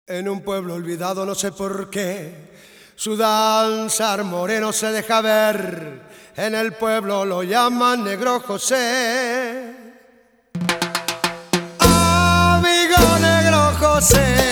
En un pueblo olvidado, no sé por qué, su danzar moreno se deja ver. En el pueblo lo llaman Negro José. Amigo Negro José.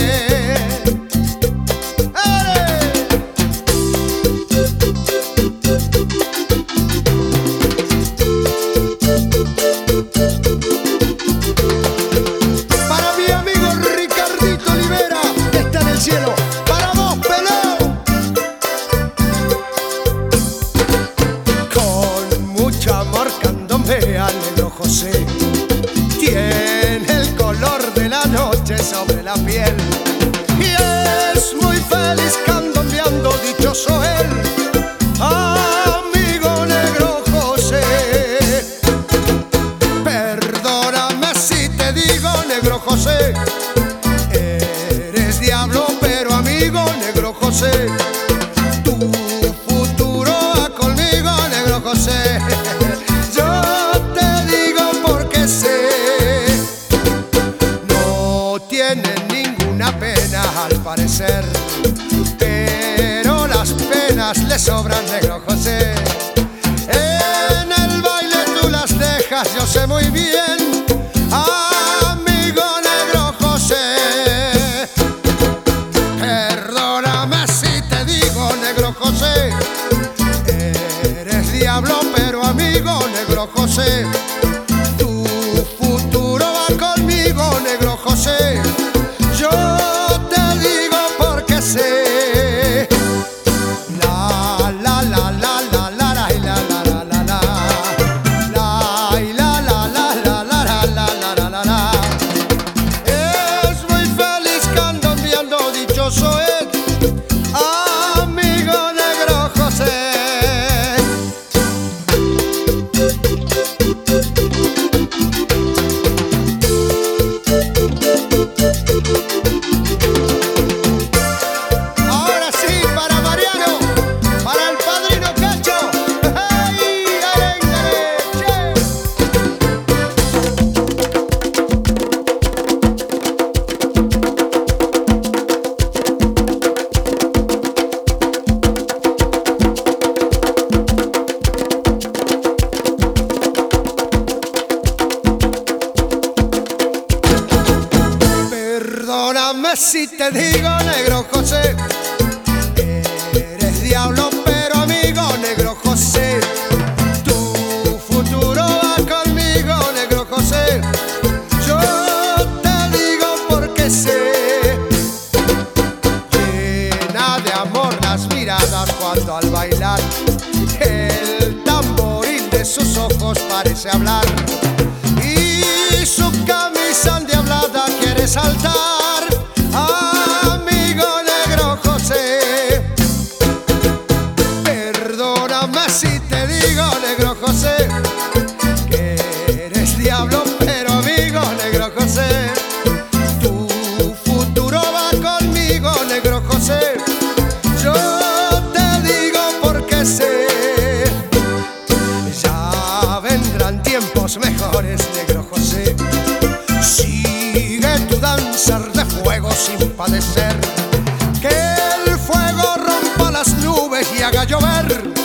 Cielo, para vos, pelao. Con mucho amor candombea Negro José. Tiene el color de la noche sobre la piel y es muy feliz candombeando, dichoso él. Amigo Negro José, perdóname si te digo, Negro José, diablo, pero amigo Negro José, tu futuro va conmigo, Negro José. Yo te digo porque sé, no tiene ninguna pena al parecer, pero las penas le sobran, Negro José. En el baile tú las dejas, yo sé muy bien. Eres diablo, pero amigo Negro José, tu futuro va conmigo, Negro José. Yo te digo porque sé. La la la la la la la la la la la la la la la la la. Es muy feliz candombeando, dichoso es. Perdóname si te digo, Negro José, eres diablo, pero amigo Negro José, tu futuro va conmigo, Negro José. Yo te digo porque sé, llena de amor las miradas cuando al bailar el tamboril de sus ojos parece hablar y su camisa endiablada quiere saltar. Amigo Negro José, perdóname si te digo, Negro José, que eres diablo, pero amigo Negro José, tu futuro va conmigo, Negro José. Yo te digo porque sé, ya vendrán tiempos mejores, Negro José. Sigue tu danzar de fuego sin padecer, que el fuego rompa las nubes y haga llover